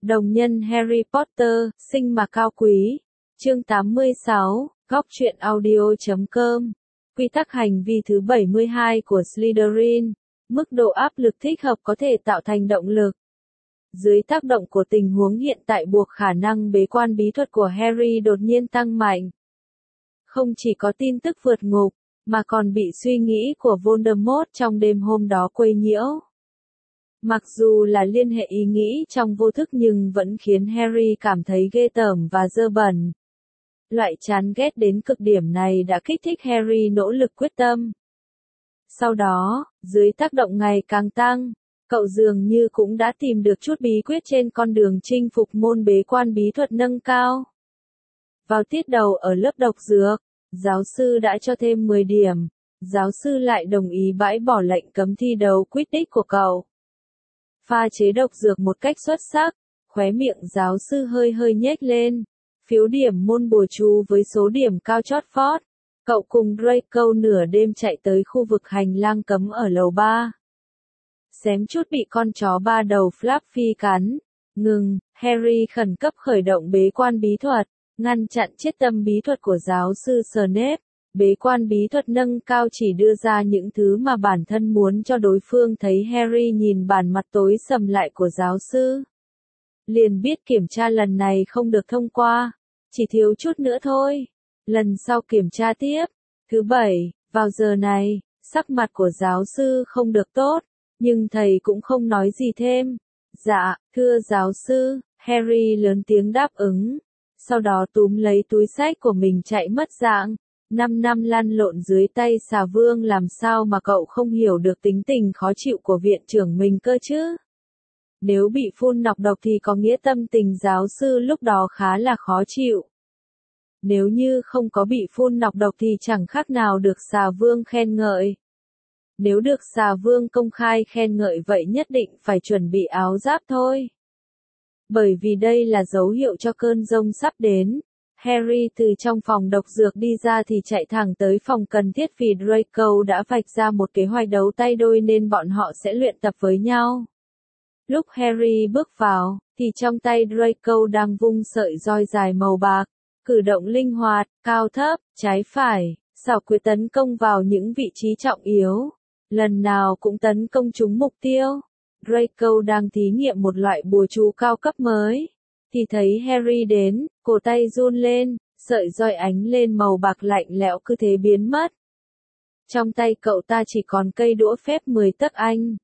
Đồng nhân Harry Potter, sinh mà cao quý. Chương 86, góc truyện audio.com. Quy tắc hành vi thứ 72 của Slytherin. Mức độ áp lực thích hợp có thể tạo thành động lực. Dưới tác động của tình huống hiện tại buộc khả năng bế quan bí thuật của Harry đột nhiên tăng mạnh. Không chỉ có tin tức vượt ngục, mà còn bị suy nghĩ của Voldemort trong đêm hôm đó quấy nhiễu. Mặc dù là liên hệ ý nghĩ trong vô thức nhưng vẫn khiến Harry cảm thấy ghê tởm và dơ bẩn. Loại chán ghét đến cực điểm này đã kích thích Harry nỗ lực quyết tâm. Sau đó, dưới tác động ngày càng tăng, cậu dường như cũng đã tìm được chút bí quyết trên con đường chinh phục môn bế quan bí thuật nâng cao. Vào tiết đầu ở lớp độc dược, giáo sư đã cho thêm 10 điểm, giáo sư lại đồng ý bãi bỏ lệnh cấm thi đấu Quidditch của cậu. Pha chế độc dược một cách xuất sắc, khóe miệng giáo sư hơi hơi nhếch lên. Phiếu điểm môn bùa chú với số điểm cao chót vót. Cậu cùng Draco nửa đêm chạy tới khu vực hành lang cấm ở lầu 3. Xém chút bị con chó ba đầu Fluffy cắn. Ngừng, Harry khẩn cấp khởi động bế quan bí thuật, ngăn chặn chiết tâm bí thuật của giáo sư Snape. Bế quan bí thuật nâng cao chỉ đưa ra những thứ mà bản thân muốn cho đối phương thấy. Harry nhìn bản mặt tối sầm lại của giáo sư. Liền biết kiểm tra lần này không được thông qua, chỉ thiếu chút nữa thôi. Lần sau kiểm tra tiếp. Thứ 7, vào giờ này, sắc mặt của giáo sư không được tốt, nhưng thầy cũng không nói gì thêm. Dạ, thưa giáo sư, Harry lớn tiếng đáp ứng. Sau đó túm lấy túi xách của mình chạy mất dạng. 5 năm lăn lộn dưới tay xà vương, làm sao mà cậu không hiểu được tính tình khó chịu của viện trưởng mình cơ chứ? Nếu bị phun nọc độc thì có nghĩa tâm tình giáo sư lúc đó khá là khó chịu. Nếu như không có bị phun nọc độc thì chẳng khác nào được xà vương khen ngợi. Nếu được xà vương công khai khen ngợi vậy nhất định phải chuẩn bị áo giáp thôi. Bởi vì đây là dấu hiệu cho cơn giông sắp đến. Harry từ trong phòng độc dược đi ra thì chạy thẳng tới phòng cần thiết vì Draco đã vạch ra một kế hoạch đấu tay đôi nên bọn họ sẽ luyện tập với nhau. Lúc Harry bước vào, thì trong tay Draco đang vung sợi roi dài màu bạc, cử động linh hoạt, cao thấp, trái phải, xảo quyệt tấn công vào những vị trí trọng yếu. Lần nào cũng tấn công trúng mục tiêu. Draco đang thí nghiệm một loại bùa chú cao cấp mới. Thì thấy Harry đến, cổ tay run lên, sợi roi ánh lên màu bạc lạnh lẽo cứ thế biến mất. Trong tay cậu ta chỉ còn cây đũa phép 10 tấc anh.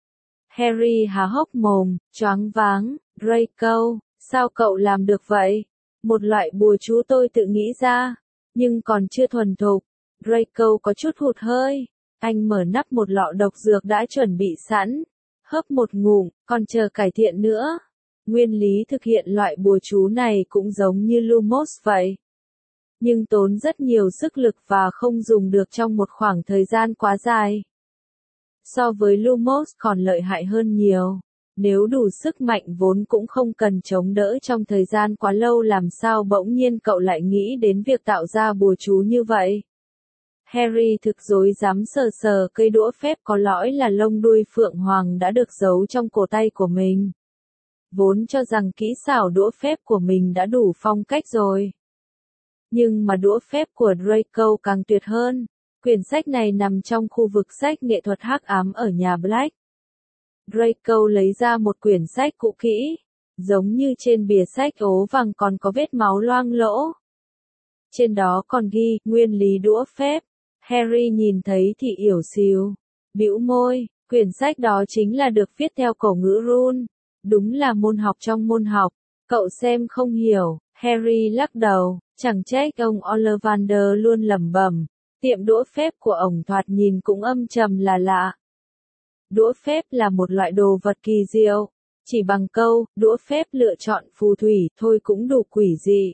Harry há hốc mồm, choáng váng. Draco, sao cậu làm được vậy? Một loại bùa chú tôi tự nghĩ ra, nhưng còn chưa thuần thục. Draco có chút hụt hơi. Anh mở nắp một lọ độc dược đã chuẩn bị sẵn, hớp một ngụm, còn chờ cải thiện nữa. Nguyên lý thực hiện loại bùa chú này cũng giống như Lumos vậy, nhưng tốn rất nhiều sức lực và không dùng được trong một khoảng thời gian quá dài. So với Lumos còn lợi hại hơn nhiều. Nếu đủ sức mạnh vốn cũng không cần chống đỡ trong thời gian quá lâu, làm sao bỗng nhiên cậu lại nghĩ đến việc tạo ra bùa chú như vậy? Harry thực rối rắm sờ sờ cây đũa phép có lõi là lông đuôi phượng hoàng đã được giấu trong cổ tay của mình. Vốn cho rằng kỹ xảo đũa phép của mình đã đủ phong cách rồi. Nhưng mà đũa phép của Draco càng tuyệt hơn. Quyển sách này nằm trong khu vực sách nghệ thuật hắc ám ở nhà Black. Draco lấy ra một quyển sách cũ kỹ, giống như trên bìa sách ố vàng còn có vết máu loang lỗ. Trên đó còn ghi, nguyên lý đũa phép. Harry nhìn thấy thì ỉu xìu, bĩu môi, quyển sách đó chính là được viết theo cổ ngữ rune. Đúng là môn học trong môn học, cậu xem không hiểu. Harry lắc đầu, chẳng trách ông Ollivander luôn lẩm bẩm, tiệm đũa phép của ổng thoạt nhìn cũng âm trầm là lạ. Đũa phép là một loại đồ vật kỳ diệu, chỉ bằng câu, đũa phép lựa chọn phù thủy thôi cũng đủ quỷ dị.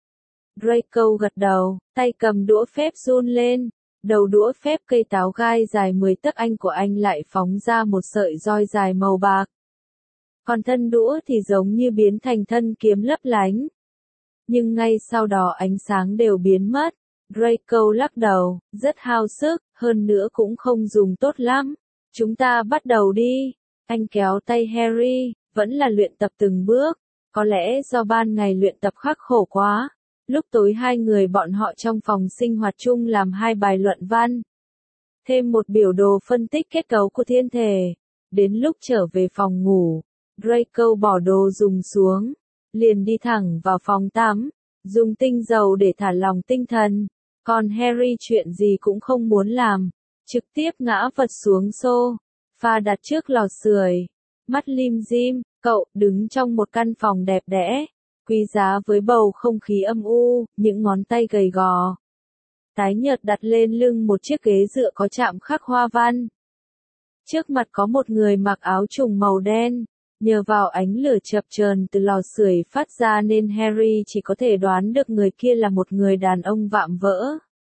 Draco gật đầu, tay cầm đũa phép run lên, đầu đũa phép cây táo gai dài 10 tấc anh của anh lại phóng ra một sợi roi dài màu bạc. Còn thân đũa thì giống như biến thành thân kiếm lấp lánh. Nhưng ngay sau đó ánh sáng đều biến mất. Draco lắc đầu, rất hao sức, hơn nữa cũng không dùng tốt lắm. Chúng ta bắt đầu đi. Anh kéo tay Harry, vẫn là luyện tập từng bước. Có lẽ do ban ngày luyện tập khắc khổ quá, lúc tối hai người bọn họ trong phòng sinh hoạt chung làm hai bài luận văn. Thêm một biểu đồ phân tích kết cấu của thiên thể. Đến lúc trở về phòng ngủ, Draco bỏ đồ dùng xuống, liền đi thẳng vào phòng tắm, dùng tinh dầu để thả lỏng tinh thần. Còn Harry chuyện gì cũng không muốn làm, trực tiếp ngã vật xuống sofa đặt trước lò sưởi, mắt lim dim. Cậu đứng trong một căn phòng đẹp đẽ, quý giá với bầu không khí âm u, những ngón tay gầy gò, tái nhợt đặt lên lưng một chiếc ghế dựa có chạm khắc hoa văn. Trước mặt có một người mặc áo trùng màu đen, nhờ vào ánh lửa chập chờn từ lò sưởi phát ra nên Harry chỉ có thể đoán được người kia là một người đàn ông vạm vỡ.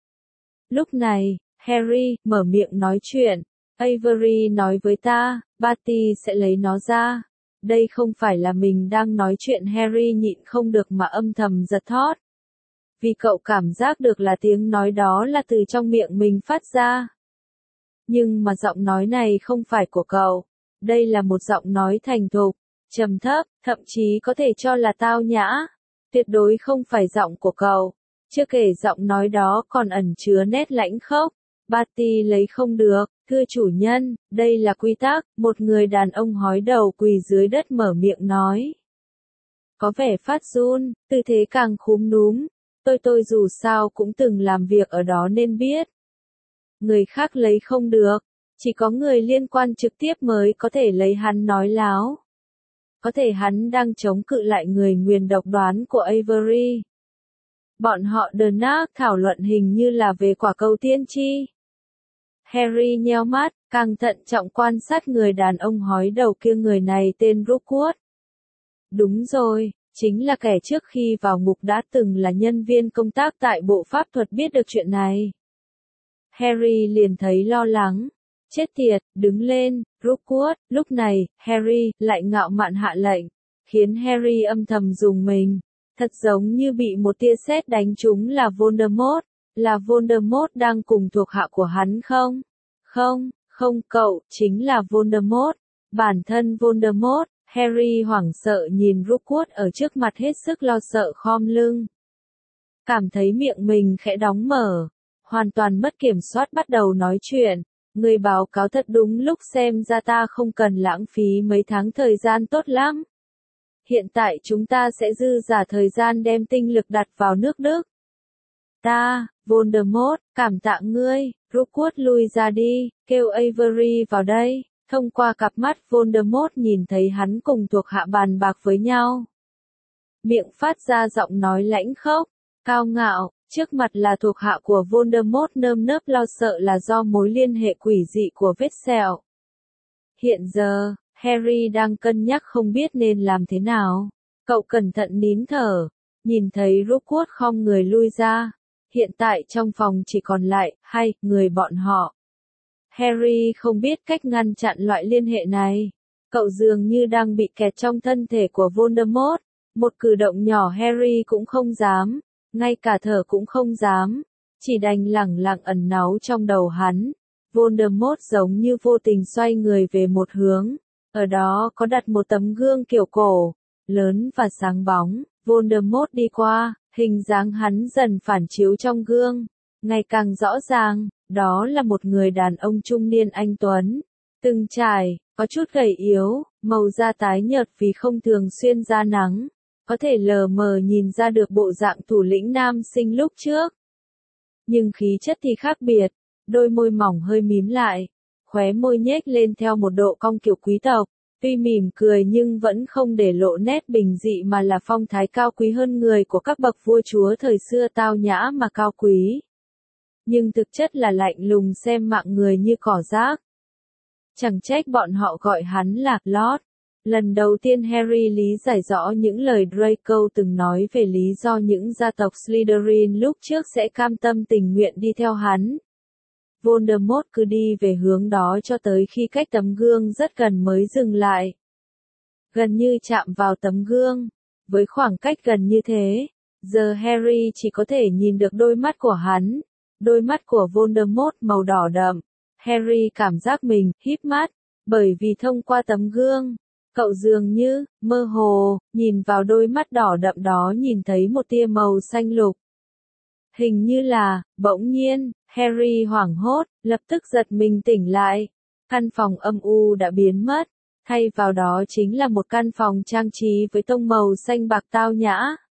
Lúc này, Harry mở miệng nói chuyện, Avery nói với ta, Barty sẽ lấy nó ra. Đây không phải là mình đang nói chuyện, Harry nhịn không được mà âm thầm giật thót. Vì cậu cảm giác được là tiếng nói đó là từ trong miệng mình phát ra. Nhưng mà giọng nói này không phải của cậu. Đây là một giọng nói thành thục, trầm thấp, thậm chí có thể cho là tao nhã. Tuyệt đối không phải giọng của cậu. Chưa kể giọng nói đó còn ẩn chứa nét lãnh khốc. Barty lấy không được, thưa chủ nhân, đây là quy tắc, một người đàn ông hói đầu quỳ dưới đất mở miệng nói. Có vẻ phát run, tư thế càng khúm núm, tôi dù sao cũng từng làm việc ở đó nên biết. Người khác lấy không được, chỉ có người liên quan trực tiếp mới có thể lấy, hắn nói láo. Có thể hắn đang chống cự lại người nguyền độc đoán của Avery. Bọn họ đờn nác thảo luận hình như là về quả cầu tiên tri. Harry nheo mắt, càng thận trọng quan sát người đàn ông hói đầu kia, người này tên Rookwood. Đúng rồi, chính là kẻ trước khi vào ngục đã từng là nhân viên công tác tại Bộ Pháp thuật biết được chuyện này. Harry liền thấy lo lắng. Chết tiệt, đứng lên, Rookwood. Lúc này, Harry lại ngạo mạn hạ lệnh, khiến Harry âm thầm rùng mình. Thật giống như bị một tia sét đánh trúng là Voldemort. Là Voldemort đang cùng thuộc hạ của hắn không? Không, cậu, chính là Voldemort. Bản thân Voldemort. Harry hoảng sợ nhìn Rookwood ở trước mặt, hết sức lo sợ khom lưng. Cảm thấy miệng mình khẽ đóng mở. Hoàn toàn mất kiểm soát bắt đầu nói chuyện. Người báo cáo thật đúng lúc, xem ra ta không cần lãng phí mấy tháng thời gian tốt lắm. Hiện tại chúng ta sẽ dư giả thời gian đem tinh lực đặt vào nước Đức. Voldemort, cảm tạ ngươi. Rookwood lui ra đi, kêu Avery vào đây. Thông qua cặp mắt Voldemort nhìn thấy hắn cùng thuộc hạ bàn bạc với nhau. Miệng phát ra giọng nói lãnh khốc, cao ngạo, trước mặt là thuộc hạ của Voldemort nơm nớp lo sợ là do mối liên hệ quỷ dị của vết sẹo. Hiện giờ, Harry đang cân nhắc không biết nên làm thế nào. Cậu cẩn thận nín thở, nhìn thấy Rookwood khom người lui ra. Hiện tại trong phòng chỉ còn lại hai người bọn họ. Harry không biết cách ngăn chặn loại liên hệ này. Cậu dường như đang bị kẹt trong thân thể của Voldemort. Một cử động nhỏ Harry cũng không dám, ngay cả thở cũng không dám, chỉ đành lẳng lặng ẩn náu trong đầu hắn. Voldemort giống như vô tình xoay người về một hướng. Ở đó có đặt một tấm gương kiểu cổ, lớn và sáng bóng. Voldemort đi qua, hình dáng hắn dần phản chiếu trong gương, ngày càng rõ ràng. Đó là một người đàn ông trung niên anh tuấn, từng trải, có chút gầy yếu, màu da tái nhợt vì không thường xuyên ra nắng, có thể lờ mờ nhìn ra được bộ dạng thủ lĩnh nam sinh lúc trước. Nhưng khí chất thì khác biệt, đôi môi mỏng hơi mím lại, khóe môi nhếch lên theo một độ cong kiểu quý tộc, tuy mỉm cười nhưng vẫn không để lộ nét bình dị mà là phong thái cao quý hơn người của các bậc vua chúa thời xưa, tao nhã mà cao quý. Nhưng thực chất là lạnh lùng, xem mạng người như cỏ rác. Chẳng trách bọn họ gọi hắn là Lord. Lần đầu tiên Harry lý giải rõ những lời Draco từng nói về lý do những gia tộc Slytherin lúc trước sẽ cam tâm tình nguyện đi theo hắn. Voldemort cứ đi về hướng đó cho tới khi cách tấm gương rất gần mới dừng lại. Gần như chạm vào tấm gương. Với khoảng cách gần như thế, giờ Harry chỉ có thể nhìn được đôi mắt của hắn. Đôi mắt của Voldemort màu đỏ đậm. Harry cảm giác mình híp mắt, bởi vì thông qua tấm gương, Cậu dường như, mơ hồ, nhìn vào đôi mắt đỏ đậm đó nhìn thấy một tia màu xanh lục. Hình như là, bỗng nhiên, Harry hoảng hốt, lập tức giật mình tỉnh lại. Căn phòng âm u đã biến mất, thay vào đó chính là một căn phòng trang trí với tông màu xanh bạc tao nhã.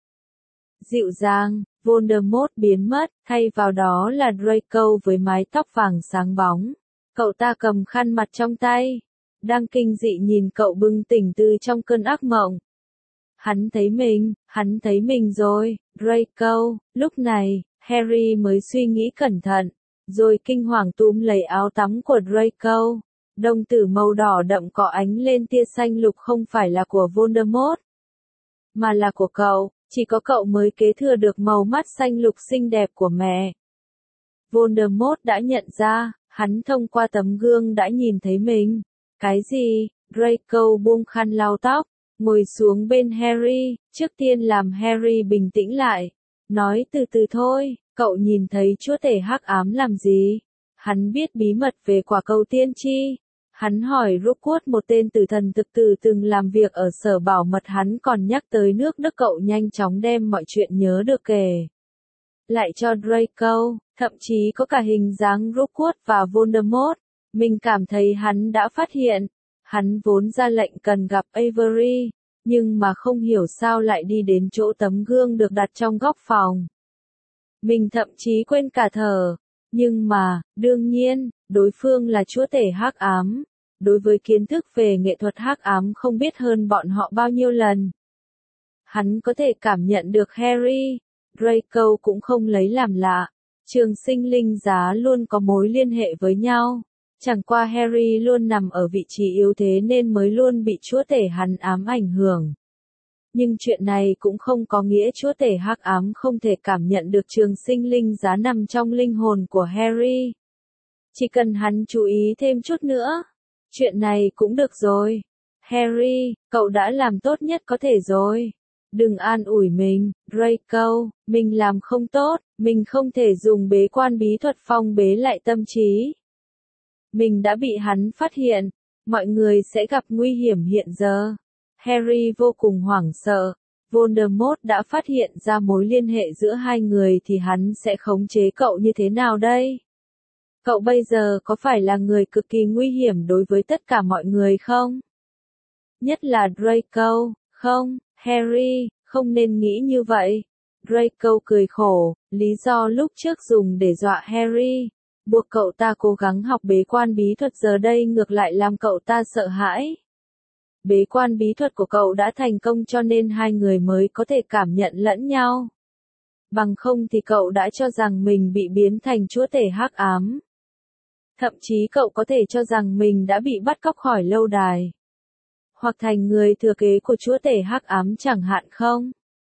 Dịu dàng, Voldemort biến mất, thay vào đó là Draco với mái tóc vàng sáng bóng. Cậu ta cầm khăn mặt trong tay, đang kinh dị nhìn cậu bừng tỉnh từ trong cơn ác mộng. Hắn thấy mình rồi, Draco. Lúc này, Harry mới suy nghĩ cẩn thận, rồi kinh hoàng túm lấy áo tắm của Draco. Đồng tử màu đỏ đậm có ánh lên tia xanh lục không phải là của Voldemort, mà là của cậu, chỉ có cậu mới kế thừa được màu mắt xanh lục xinh đẹp của mẹ. Voldemort đã nhận ra, hắn thông qua tấm gương đã nhìn thấy mình. Cái gì? Draco buông khăn lau tóc, ngồi xuống bên Harry, trước tiên làm Harry bình tĩnh lại. Nói từ từ thôi, cậu nhìn thấy chúa tể hắc ám làm gì? Hắn biết bí mật về quả cầu tiên tri. Hắn hỏi Rookwood, một tên tử thần thực tử từng làm việc ở sở bảo mật, hắn còn nhắc tới nước Đức. Cậu nhanh chóng đem mọi chuyện nhớ được kể lại cho Draco, thậm chí có cả hình dáng Rookwood và Voldemort. Mình cảm thấy hắn đã phát hiện. Hắn vốn ra lệnh cần gặp Avery, nhưng mà không hiểu sao lại đi đến chỗ tấm gương được đặt trong góc phòng. Mình thậm chí quên cả thở. Nhưng mà, đương nhiên, đối phương là chúa tể hắc ám. Đối với kiến thức về nghệ thuật hắc ám không biết hơn bọn họ bao nhiêu lần. Hắn có thể cảm nhận được Harry. Draco cũng không lấy làm lạ. Trường sinh linh giá luôn có mối liên hệ với nhau. Chẳng qua Harry luôn nằm ở vị trí yếu thế nên mới luôn bị chúa tể hắn ám ảnh hưởng. Nhưng chuyện này cũng không có nghĩa chúa tể hắc ám không thể cảm nhận được trường sinh linh giá nằm trong linh hồn của Harry. Chỉ cần hắn chú ý thêm chút nữa, chuyện này cũng được rồi. Harry, cậu đã làm tốt nhất có thể rồi. Đừng an ủi mình, Draco, mình làm không tốt, mình không thể dùng bế quan bí thuật phong bế lại tâm trí. Mình đã bị hắn phát hiện, mọi người sẽ gặp nguy hiểm hiện giờ. Harry vô cùng hoảng sợ. Voldemort đã phát hiện ra mối liên hệ giữa hai người thì hắn sẽ khống chế cậu như thế nào đây? Cậu bây giờ có phải là người cực kỳ nguy hiểm đối với tất cả mọi người không? Nhất là Draco, không, Harry, không nên nghĩ như vậy. Draco cười khổ, lý do lúc trước dùng để dọa Harry, buộc cậu ta cố gắng học bế quan bí thuật giờ đây ngược lại làm cậu ta sợ hãi. Bế quan bí thuật của cậu đã thành công cho nên hai người mới có thể cảm nhận lẫn nhau. Bằng không thì cậu đã cho rằng mình bị biến thành chúa tể hắc ám. Thậm chí cậu có thể cho rằng mình đã bị bắt cóc khỏi lâu đài. Hoặc thành người thừa kế của chúa tể hắc ám chẳng hạn không?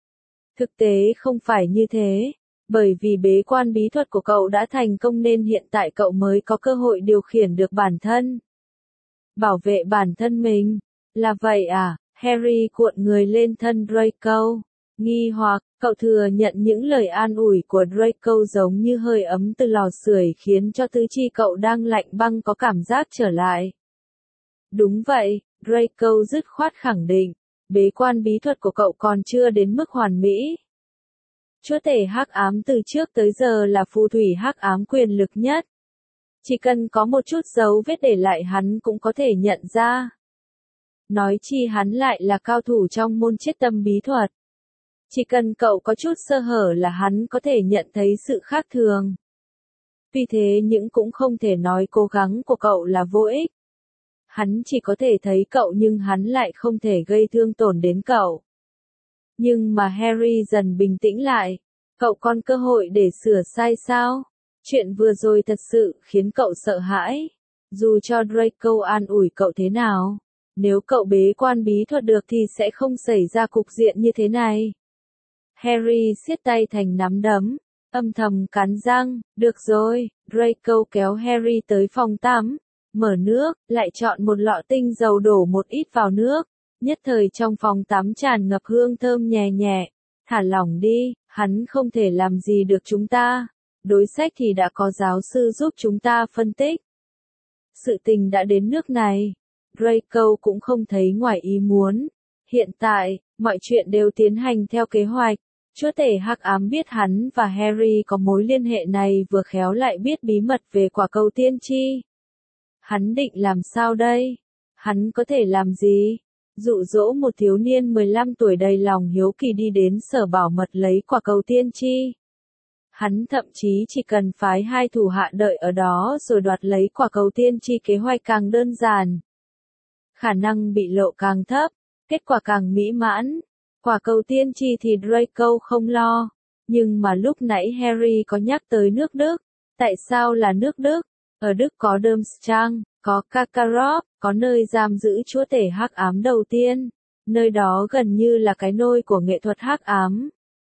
Thực tế không phải như thế. Bởi vì bế quan bí thuật của cậu đã thành công nên hiện tại cậu mới có cơ hội điều khiển được bản thân. Bảo vệ bản thân mình. Là vậy à? Harry cuộn người lên thân Draco. Nghi hoặc, cậu thừa nhận những lời an ủi của Draco giống như hơi ấm từ lò sưởi khiến cho tứ chi cậu đang lạnh băng có cảm giác trở lại. Đúng vậy, Draco dứt khoát khẳng định. Bế quan bí thuật của cậu còn chưa đến mức hoàn mỹ. Chúa tể hắc ám từ trước tới giờ là phù thủy hắc ám quyền lực nhất. Chỉ cần có một chút dấu vết để lại hắn cũng có thể nhận ra. Nói chi hắn lại là cao thủ trong môn chiết tâm bí thuật. Chỉ cần cậu có chút sơ hở là hắn có thể nhận thấy sự khác thường. Vì thế nhưng cũng không thể nói cố gắng của cậu là vô ích. Hắn chỉ có thể thấy cậu nhưng hắn lại không thể gây thương tổn đến cậu. Nhưng mà Harry dần bình tĩnh lại. Cậu còn cơ hội để sửa sai sao? Chuyện vừa rồi thật sự khiến cậu sợ hãi. Dù cho Draco an ủi cậu thế nào, nếu cậu bế quan bí thuật được thì sẽ không xảy ra cục diện như thế này. Harry siết tay thành nắm đấm, âm thầm cắn răng. Được rồi, Draco kéo Harry tới phòng tắm, mở nước, lại chọn một lọ tinh dầu đổ một ít vào nước. Nhất thời trong phòng tắm tràn ngập hương thơm nhẹ nhẹ. Thả lỏng đi, hắn không thể làm gì được chúng ta. Đối sách thì đã có giáo sư giúp chúng ta phân tích. Sự tình đã đến nước này. Draco cũng không thấy ngoài ý muốn. Hiện tại, mọi chuyện đều tiến hành theo kế hoạch. Chúa tể hắc ám biết hắn và Harry có mối liên hệ này vừa khéo lại biết bí mật về quả cầu tiên tri. Hắn định làm sao đây? Hắn có thể làm gì? Dụ dỗ một thiếu niên 15 tuổi đầy lòng hiếu kỳ đi đến sở bảo mật lấy quả cầu tiên tri. Hắn thậm chí chỉ cần phái 2 thủ hạ đợi ở đó rồi đoạt lấy quả cầu tiên tri, kế hoạch càng đơn giản. Khả năng bị lộ càng thấp, kết quả càng mỹ mãn. Quả cầu tiên tri thì Draco không lo. Nhưng mà lúc nãy Harry có nhắc tới nước Đức. Tại sao là nước Đức? Ở Đức có Durmstrang, có Karkaroff, có nơi giam giữ chúa tể hắc ám đầu tiên. Nơi đó gần như là cái nôi của nghệ thuật hắc ám.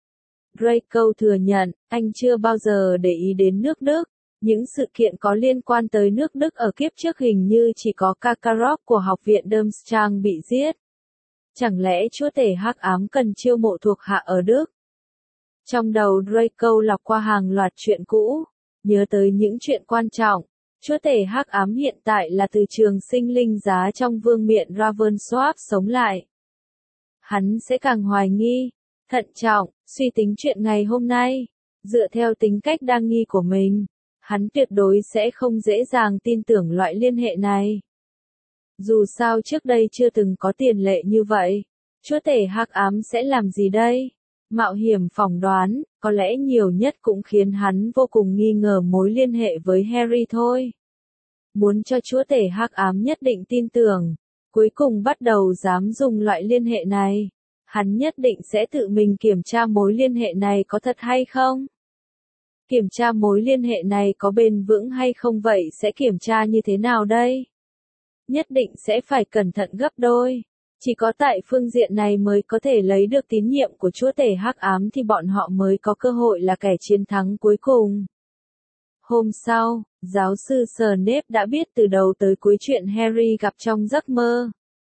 Draco thừa nhận, anh chưa bao giờ để ý đến nước Đức. Những sự kiện có liên quan tới nước Đức ở kiếp trước hình như chỉ có Karkaroff của học viện Durmstrang bị giết. Chẳng lẽ chúa tể hắc ám cần chiêu mộ thuộc hạ ở Đức? Trong đầu Draco lọc qua hàng loạt chuyện cũ, nhớ tới những chuyện quan trọng. Chúa tể hắc ám hiện tại là từ trường sinh linh giá trong vương miện Ravensworth sống lại. Hắn sẽ càng hoài nghi, thận trọng, suy tính chuyện ngày hôm nay. Dựa theo tính cách đa nghi của mình, hắn tuyệt đối sẽ không dễ dàng tin tưởng loại liên hệ này. Dù sao trước đây chưa từng có tiền lệ như vậy. Chúa tể hắc ám sẽ làm gì đây? Mạo hiểm phỏng đoán, có lẽ nhiều nhất cũng khiến hắn vô cùng nghi ngờ mối liên hệ với Harry thôi. Muốn cho chúa tể hắc ám nhất định tin tưởng, cuối cùng bắt đầu dám dùng loại liên hệ này. Hắn nhất định sẽ tự mình kiểm tra mối liên hệ này có thật hay không? Kiểm tra mối liên hệ này có bền vững hay không, vậy sẽ kiểm tra như thế nào đây? Nhất định sẽ phải cẩn thận gấp đôi. Chỉ có tại phương diện này mới có thể lấy được tín nhiệm của chúa tể hắc ám thì bọn họ mới có cơ hội là kẻ chiến thắng cuối cùng. Hôm sau, giáo sư Snape đã biết từ đầu tới cuối chuyện Harry gặp trong giấc mơ.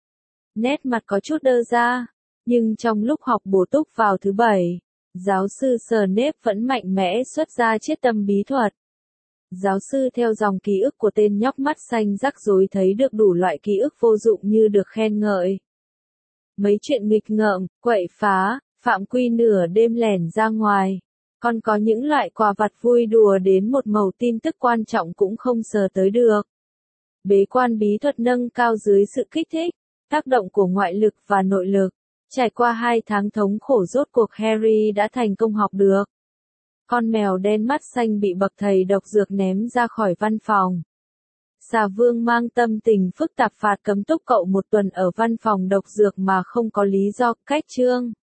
Nét mặt có chút đơ ra, nhưng trong lúc học bổ túc vào thứ Bảy, giáo sư Snape vẫn mạnh mẽ xuất ra chiết tâm bí thuật. Giáo sư theo dòng ký ức của tên nhóc mắt xanh rắc rối thấy được đủ loại ký ức vô dụng như được khen ngợi. Mấy chuyện nghịch ngợm, quậy phá, phạm quy nửa đêm lẻn ra ngoài. Còn có những loại quà vặt vui đùa đến một mẩu tin tức quan trọng cũng không sờ tới được. Bế quan bí thuật nâng cao dưới sự kích thích, tác động của ngoại lực và nội lực. Trải qua 2 tháng thống khổ rốt cuộc Harry đã thành công học được. Con mèo đen mắt xanh bị bậc thầy độc dược ném ra khỏi văn phòng. Xà Vương mang tâm tình phức tạp phạt cấm túc cậu 1 tuần ở văn phòng độc dược mà không có lý do. Cách chương